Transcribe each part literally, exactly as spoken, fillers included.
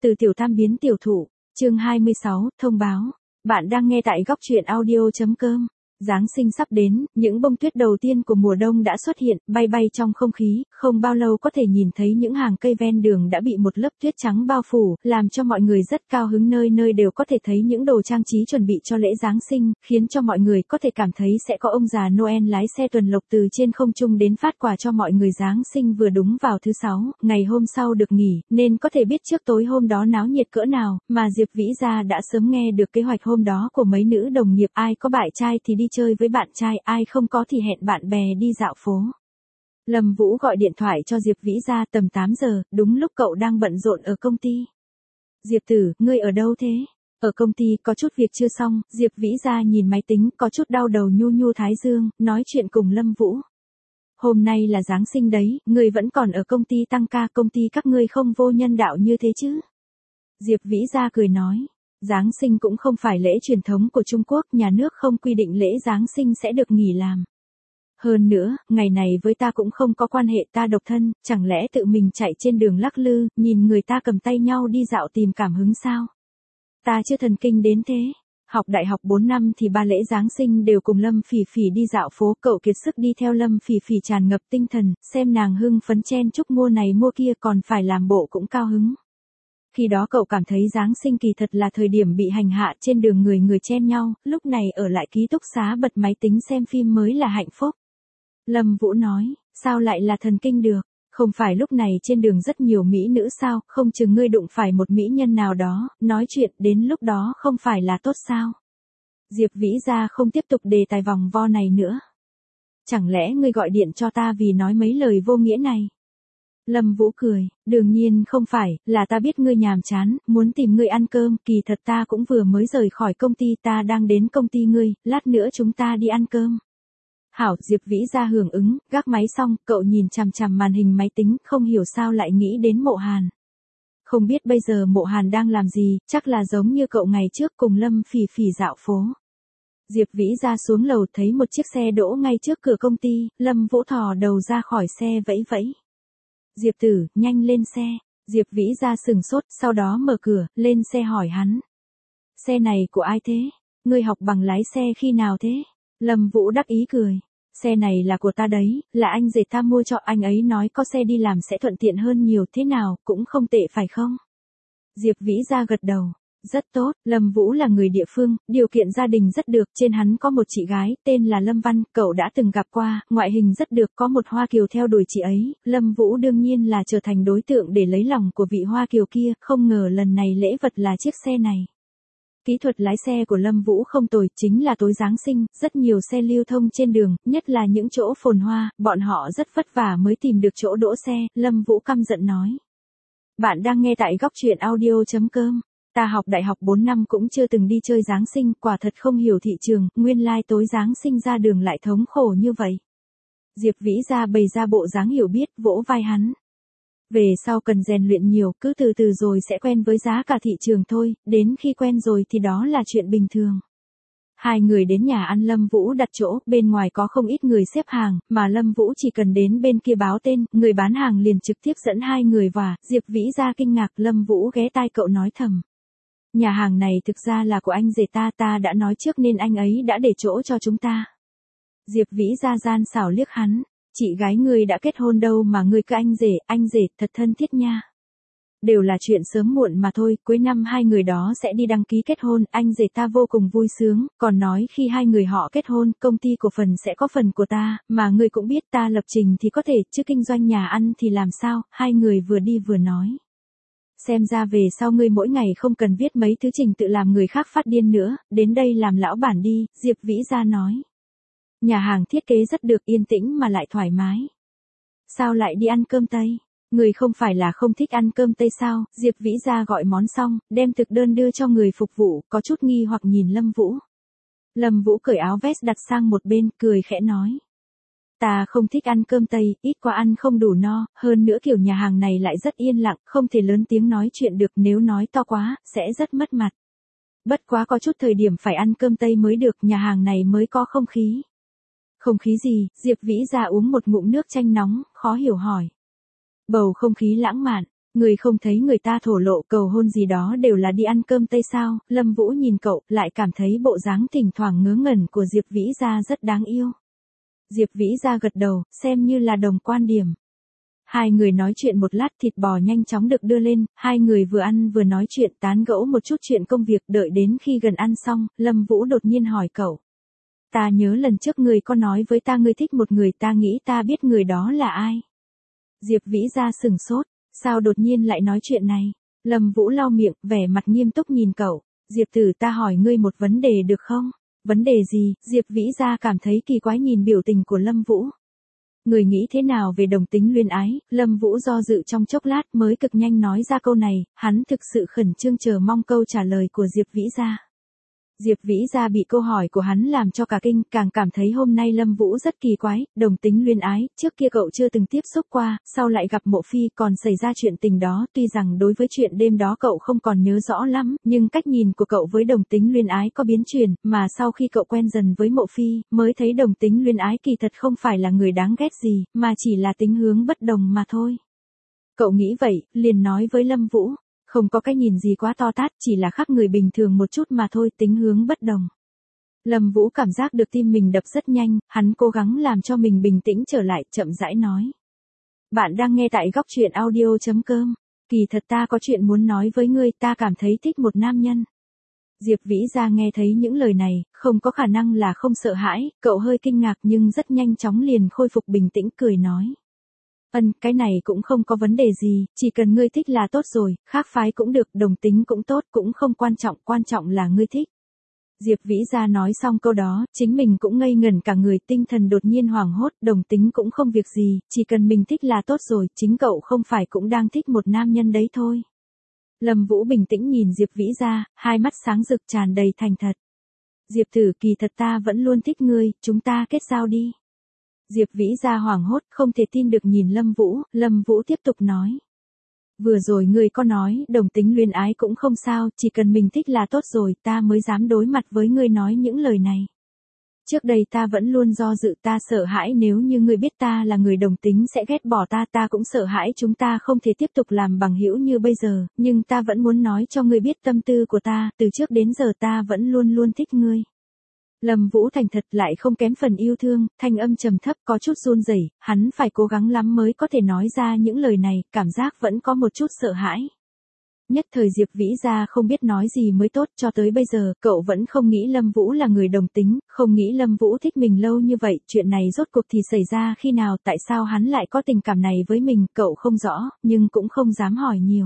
Từ tiểu tam biến tiểu thụ, chương hai mươi sáu, thông báo. Bạn đang nghe tại góc truyện audio chấm com. Giáng sinh sắp đến, những bông tuyết đầu tiên của mùa đông đã xuất hiện, bay bay trong không khí, không bao lâu có thể nhìn thấy những hàng cây ven đường đã bị một lớp tuyết trắng bao phủ, làm cho mọi người rất cao hứng, nơi nơi đều có thể thấy những đồ trang trí chuẩn bị cho lễ Giáng sinh, khiến cho mọi người có thể cảm thấy sẽ có ông già Noel lái xe tuần lộc từ trên không trung đến phát quà cho mọi người. Giáng sinh vừa đúng vào thứ sáu, ngày hôm sau được nghỉ, nên có thể biết trước tối hôm đó náo nhiệt cỡ nào, mà Diệp Vĩ Gia đã sớm nghe được kế hoạch hôm đó của mấy nữ đồng nghiệp, ai có bạn trai thì đi chơi với bạn trai, ai không có thì hẹn bạn bè đi dạo phố. Lâm Vũ gọi điện thoại cho Diệp Vĩ Gia tầm tám giờ, đúng lúc cậu đang bận rộn ở công ty. Diệp tử, ngươi ở đâu thế? Ở công ty có chút việc chưa xong. Diệp Vĩ Gia nhìn máy tính, có chút đau đầu, nhu nhu thái dương, nói chuyện cùng Lâm Vũ. Hôm nay là Giáng sinh đấy, ngươi vẫn còn ở công ty tăng ca, công ty các ngươi không vô nhân đạo như thế chứ? Diệp Vĩ Gia cười nói. Giáng sinh cũng không phải lễ truyền thống của Trung Quốc, nhà nước không quy định lễ Giáng sinh sẽ được nghỉ làm. Hơn nữa, ngày này với ta cũng không có quan hệ, ta độc thân, chẳng lẽ tự mình chạy trên đường lắc lư, nhìn người ta cầm tay nhau đi dạo tìm cảm hứng sao? Ta chưa thần kinh đến thế. Học đại học bốn năm thì ba lễ Giáng sinh đều cùng Lâm Phỉ Phỉ đi dạo phố, cậu kiệt sức đi theo Lâm Phỉ Phỉ tràn ngập tinh thần, xem nàng hưng phấn chen chúc mua này mua kia, còn phải làm bộ cũng cao hứng. Khi đó cậu cảm thấy Giáng sinh kỳ thật là thời điểm bị hành hạ, trên đường người người chen nhau, lúc này ở lại ký túc xá bật máy tính xem phim mới là hạnh phúc. Lâm Vũ nói, sao lại là thần kinh được, không phải lúc này trên đường rất nhiều mỹ nữ sao, không chừng ngươi đụng phải một mỹ nhân nào đó, nói chuyện đến lúc đó không phải là tốt sao? Diệp Vĩ Gia không tiếp tục đề tài vòng vo này nữa. Chẳng lẽ ngươi gọi điện cho ta vì nói mấy lời vô nghĩa này? Lâm Vũ cười, đương nhiên không phải, là ta biết ngươi nhàm chán, muốn tìm ngươi ăn cơm, kỳ thật ta cũng vừa mới rời khỏi công ty, ta đang đến công ty ngươi, lát nữa chúng ta đi ăn cơm. Hảo, Diệp Vĩ Gia hưởng ứng, gác máy xong, cậu nhìn chằm chằm màn hình máy tính, không hiểu sao lại nghĩ đến Mộ Hàn. Không biết bây giờ Mộ Hàn đang làm gì, chắc là giống như cậu ngày trước cùng Lâm Phỉ Phỉ dạo phố. Diệp Vĩ Gia xuống lầu thấy một chiếc xe đỗ ngay trước cửa công ty, Lâm Vũ thò đầu ra khỏi xe vẫy vẫy. Diệp tử, nhanh lên xe. Diệp Vĩ Gia sừng sốt, sau đó mở cửa, lên xe hỏi hắn. Xe này của ai thế? Ngươi học bằng lái xe khi nào thế? Lâm Vũ đắc ý cười. Xe này là của ta đấy, là anh rể ta mua cho, anh ấy nói có xe đi làm sẽ thuận tiện hơn nhiều, thế nào, cũng không tệ phải không? Diệp Vĩ Gia gật đầu. Rất tốt, Lâm Vũ là người địa phương, điều kiện gia đình rất được, trên hắn có một chị gái, tên là Lâm Văn, cậu đã từng gặp qua, ngoại hình rất được, có một Hoa Kiều theo đuổi chị ấy, Lâm Vũ đương nhiên là trở thành đối tượng để lấy lòng của vị Hoa Kiều kia, không ngờ lần này lễ vật là chiếc xe này. Kỹ thuật lái xe của Lâm Vũ không tồi, chính là tối Giáng sinh, rất nhiều xe lưu thông trên đường, nhất là những chỗ phồn hoa, bọn họ rất vất vả mới tìm được chỗ đỗ xe, Lâm Vũ căm giận nói. Bạn đang nghe tại góc truyện audio chấm com. Ta học đại học bốn năm cũng chưa từng đi chơi Giáng sinh, quả thật không hiểu thị trường, nguyên lai like tối Giáng sinh ra đường lại thống khổ như vậy. Diệp Vĩ Gia bày ra bộ dáng hiểu biết, vỗ vai hắn. Về sau cần rèn luyện nhiều, cứ từ từ rồi sẽ quen với giá cả thị trường thôi, đến khi quen rồi thì đó là chuyện bình thường. Hai người đến nhà ăn, Lâm Vũ đặt chỗ, bên ngoài có không ít người xếp hàng, mà Lâm Vũ chỉ cần đến bên kia báo tên, người bán hàng liền trực tiếp dẫn hai người vào. Diệp Vĩ Gia kinh ngạc, Lâm Vũ ghé tai cậu nói thầm. Nhà hàng này thực ra là của anh rể ta, ta đã nói trước nên anh ấy đã để chỗ cho chúng ta. Diệp Vĩ Gia gian xảo liếc hắn, chị gái ngươi đã kết hôn đâu mà ngươi cứ anh rể, anh rể, thật thân thiết nha. Đều là chuyện sớm muộn mà thôi, cuối năm hai người đó sẽ đi đăng ký kết hôn, anh rể ta vô cùng vui sướng, còn nói khi hai người họ kết hôn, công ty cổ phần sẽ có phần của ta, mà ngươi cũng biết ta lập trình thì có thể, chứ kinh doanh nhà ăn thì làm sao, hai người vừa đi vừa nói. Xem ra về sau ngươi mỗi ngày không cần viết mấy thứ trình tự làm người khác phát điên nữa, đến đây làm lão bản đi, Diệp Vĩ Gia nói. Nhà hàng thiết kế rất được, yên tĩnh mà lại thoải mái. Sao lại đi ăn cơm Tây? Người không phải là không thích ăn cơm Tây sao? Diệp Vĩ Gia gọi món xong, đem thực đơn đưa cho người phục vụ, có chút nghi hoặc nhìn Lâm Vũ. Lâm Vũ cởi áo vest đặt sang một bên, cười khẽ nói. Ta không thích ăn cơm Tây, ít quá ăn không đủ no, hơn nữa kiểu nhà hàng này lại rất yên lặng, không thể lớn tiếng nói chuyện được, nếu nói to quá, sẽ rất mất mặt. Bất quá có chút thời điểm phải ăn cơm Tây mới được, nhà hàng này mới có không khí. Không khí gì? Diệp Vĩ Gia uống một ngụm nước chanh nóng, khó hiểu hỏi. Bầu không khí lãng mạn. Người không thấy người ta thổ lộ cầu hôn gì đó đều là đi ăn cơm tây sao? Lâm Vũ nhìn cậu, lại cảm thấy bộ dáng thỉnh thoảng ngớ ngẩn của Diệp Vĩ Gia rất đáng yêu. Diệp Vĩ Gia gật đầu, xem như là đồng quan điểm. Hai người nói chuyện một lát, thịt bò nhanh chóng được đưa lên, hai người vừa ăn vừa nói chuyện tán gẫu một chút chuyện công việc, đợi đến khi gần ăn xong, Lâm Vũ đột nhiên hỏi cậu. Ta nhớ lần trước người có nói với ta ngươi thích một người, ta nghĩ ta biết người đó là ai. Diệp Vĩ Gia sừng sốt, sao đột nhiên lại nói chuyện này? Lâm Vũ lau miệng, vẻ mặt nghiêm túc nhìn cậu. Diệp tử, ta hỏi ngươi một vấn đề được không? Vấn đề gì? Diệp Vĩ Gia cảm thấy kỳ quái nhìn biểu tình của Lâm Vũ. Người nghĩ thế nào về đồng tính luyến ái? Lâm Vũ do dự trong chốc lát mới cực nhanh nói ra câu này, hắn thực sự khẩn trương chờ mong câu trả lời của Diệp Vĩ Gia. Diệp Vĩ Gia bị câu hỏi của hắn làm cho cả kinh, càng cảm thấy hôm nay Lâm Vũ rất kỳ quái, đồng tính luyến ái, trước kia cậu chưa từng tiếp xúc qua, sau lại gặp Mộ Phi còn xảy ra chuyện tình đó, tuy rằng đối với chuyện đêm đó cậu không còn nhớ rõ lắm, nhưng cách nhìn của cậu với đồng tính luyến ái có biến chuyển, mà sau khi cậu quen dần với Mộ Phi, mới thấy đồng tính luyến ái kỳ thật không phải là người đáng ghét gì, mà chỉ là tính hướng bất đồng mà thôi. Cậu nghĩ vậy, liền nói với Lâm Vũ. Không có cái nhìn gì quá to tát, chỉ là khác người bình thường một chút mà thôi, tính hướng bất đồng. Lâm Vũ cảm giác được tim mình đập rất nhanh, hắn cố gắng làm cho mình bình tĩnh trở lại, chậm rãi nói. Bạn đang nghe tại góc truyện audio chấm com. Kỳ thật ta có chuyện muốn nói với ngươi, ta cảm thấy thích một nam nhân. Diệp Vĩ Gia nghe thấy những lời này, không có khả năng là không sợ hãi, cậu hơi kinh ngạc nhưng rất nhanh chóng liền khôi phục bình tĩnh cười nói. Ân, cái này cũng không có vấn đề gì, chỉ cần ngươi thích là tốt rồi, khác phái cũng được, đồng tính cũng tốt, cũng không quan trọng, quan trọng là ngươi thích. Diệp Vĩ Gia nói xong câu đó, chính mình cũng ngây ngẩn cả người, tinh thần đột nhiên hoảng hốt, đồng tính cũng không việc gì, chỉ cần mình thích là tốt rồi, chính cậu không phải cũng đang thích một nam nhân đấy thôi. Lâm Vũ bình tĩnh nhìn Diệp Vĩ Gia, hai mắt sáng rực tràn đầy thành thật. Diệp tử, kỳ thật ta vẫn luôn thích ngươi, chúng ta kết giao đi. Diệp Vĩ Gia hoảng hốt, không thể tin được nhìn Lâm Vũ, Lâm Vũ tiếp tục nói. Vừa rồi ngươi có nói, đồng tính luyến ái cũng không sao, chỉ cần mình thích là tốt rồi, ta mới dám đối mặt với ngươi nói những lời này. Trước đây ta vẫn luôn do dự, ta sợ hãi nếu như ngươi biết ta là người đồng tính sẽ ghét bỏ ta, ta cũng sợ hãi chúng ta không thể tiếp tục làm bằng hữu như bây giờ, nhưng ta vẫn muốn nói cho ngươi biết tâm tư của ta, từ trước đến giờ ta vẫn luôn luôn thích ngươi. Lâm Vũ thành thật lại không kém phần yêu thương, thanh âm trầm thấp có chút run rẩy, hắn phải cố gắng lắm mới có thể nói ra những lời này, cảm giác vẫn có một chút sợ hãi. Nhất thời Diệp Vĩ Gia không biết nói gì mới tốt, cho tới bây giờ, cậu vẫn không nghĩ Lâm Vũ là người đồng tính, không nghĩ Lâm Vũ thích mình lâu như vậy, chuyện này rốt cuộc thì xảy ra khi nào, tại sao hắn lại có tình cảm này với mình, cậu không rõ, nhưng cũng không dám hỏi nhiều.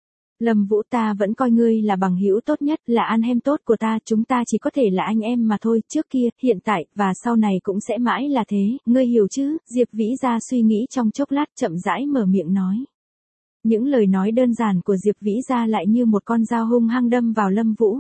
Lâm Vũ, ta vẫn coi ngươi là bằng hữu tốt nhất, là anh em tốt của ta, chúng ta chỉ có thể là anh em mà thôi, trước kia, hiện tại, và sau này cũng sẽ mãi là thế, ngươi hiểu chứ? Diệp Vĩ Gia suy nghĩ trong chốc lát chậm rãi mở miệng nói. Những lời nói đơn giản của Diệp Vĩ Gia lại như một con dao hung hăng đâm vào Lâm Vũ.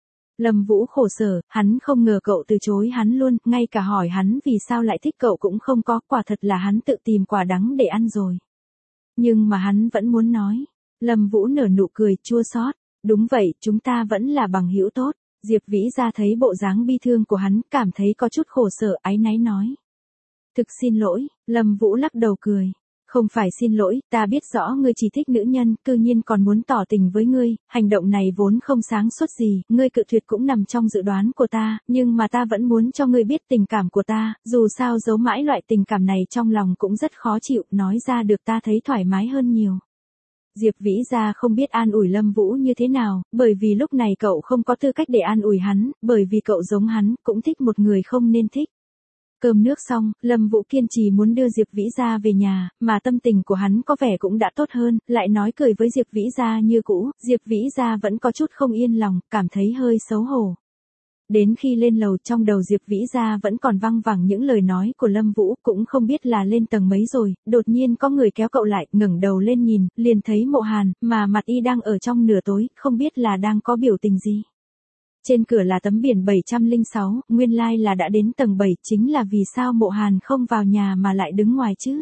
Lâm Vũ khổ sở, hắn không ngờ cậu từ chối hắn luôn, ngay cả hỏi hắn vì sao lại thích cậu cũng không có, quả thật là hắn tự tìm quả đắng để ăn rồi. Nhưng mà hắn vẫn muốn nói. Lâm Vũ nở nụ cười chua xót. Đúng vậy, chúng ta vẫn là bằng hữu tốt. Diệp Vĩ Gia thấy bộ dáng bi thương của hắn, cảm thấy có chút khổ sở, áy náy nói. Thực xin lỗi, Lâm Vũ lắc đầu cười. Không phải xin lỗi, ta biết rõ ngươi chỉ thích nữ nhân, cư nhiên còn muốn tỏ tình với ngươi, hành động này vốn không sáng suốt gì, ngươi cự tuyệt cũng nằm trong dự đoán của ta, nhưng mà ta vẫn muốn cho ngươi biết tình cảm của ta, dù sao giấu mãi loại tình cảm này trong lòng cũng rất khó chịu, nói ra được ta thấy thoải mái hơn nhiều. Diệp Vĩ Gia không biết an ủi Lâm Vũ như thế nào, bởi vì lúc này cậu không có tư cách để an ủi hắn, bởi vì cậu giống hắn, cũng thích một người không nên thích. Cơm nước xong, Lâm Vũ kiên trì muốn đưa Diệp Vĩ Gia về nhà, mà tâm tình của hắn có vẻ cũng đã tốt hơn, lại nói cười với Diệp Vĩ Gia như cũ, Diệp Vĩ Gia vẫn có chút không yên lòng, cảm thấy hơi xấu hổ. Đến khi lên lầu trong đầu Diệp Vĩ Gia vẫn còn văng vẳng những lời nói của Lâm Vũ, cũng không biết là lên tầng mấy rồi, đột nhiên có người kéo cậu lại, ngẩng đầu lên nhìn, liền thấy Mộ Hàn, mà mặt y đang ở trong nửa tối, không biết là đang có biểu tình gì. Trên cửa là tấm biển bảy trăm lẻ sáu, nguyên lai like là đã đến tầng bảy, chính là vì sao Mộ Hàn không vào nhà mà lại đứng ngoài chứ.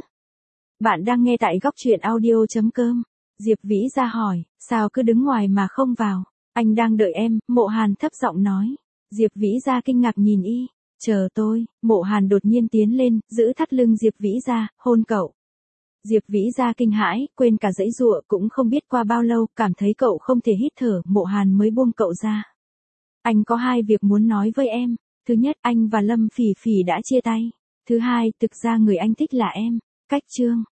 Bạn đang nghe tại góc truyện audio chấm com. Diệp Vĩ Gia hỏi, sao cứ đứng ngoài mà không vào, anh đang đợi em, Mộ Hàn thấp giọng nói. Diệp Vĩ Gia kinh ngạc nhìn y, chờ tôi, Mộ Hàn đột nhiên tiến lên, giữ thắt lưng Diệp Vĩ Gia, hôn cậu. Diệp Vĩ ra kinh hãi, quên cả giãy giụa, cũng không biết qua bao lâu, cảm thấy cậu không thể hít thở, Mộ Hàn mới buông cậu ra. Anh có hai việc muốn nói với em. Thứ nhất, anh và Lâm Phỉ Phỉ đã chia tay. Thứ hai, thực ra người anh thích là em. Cách chương.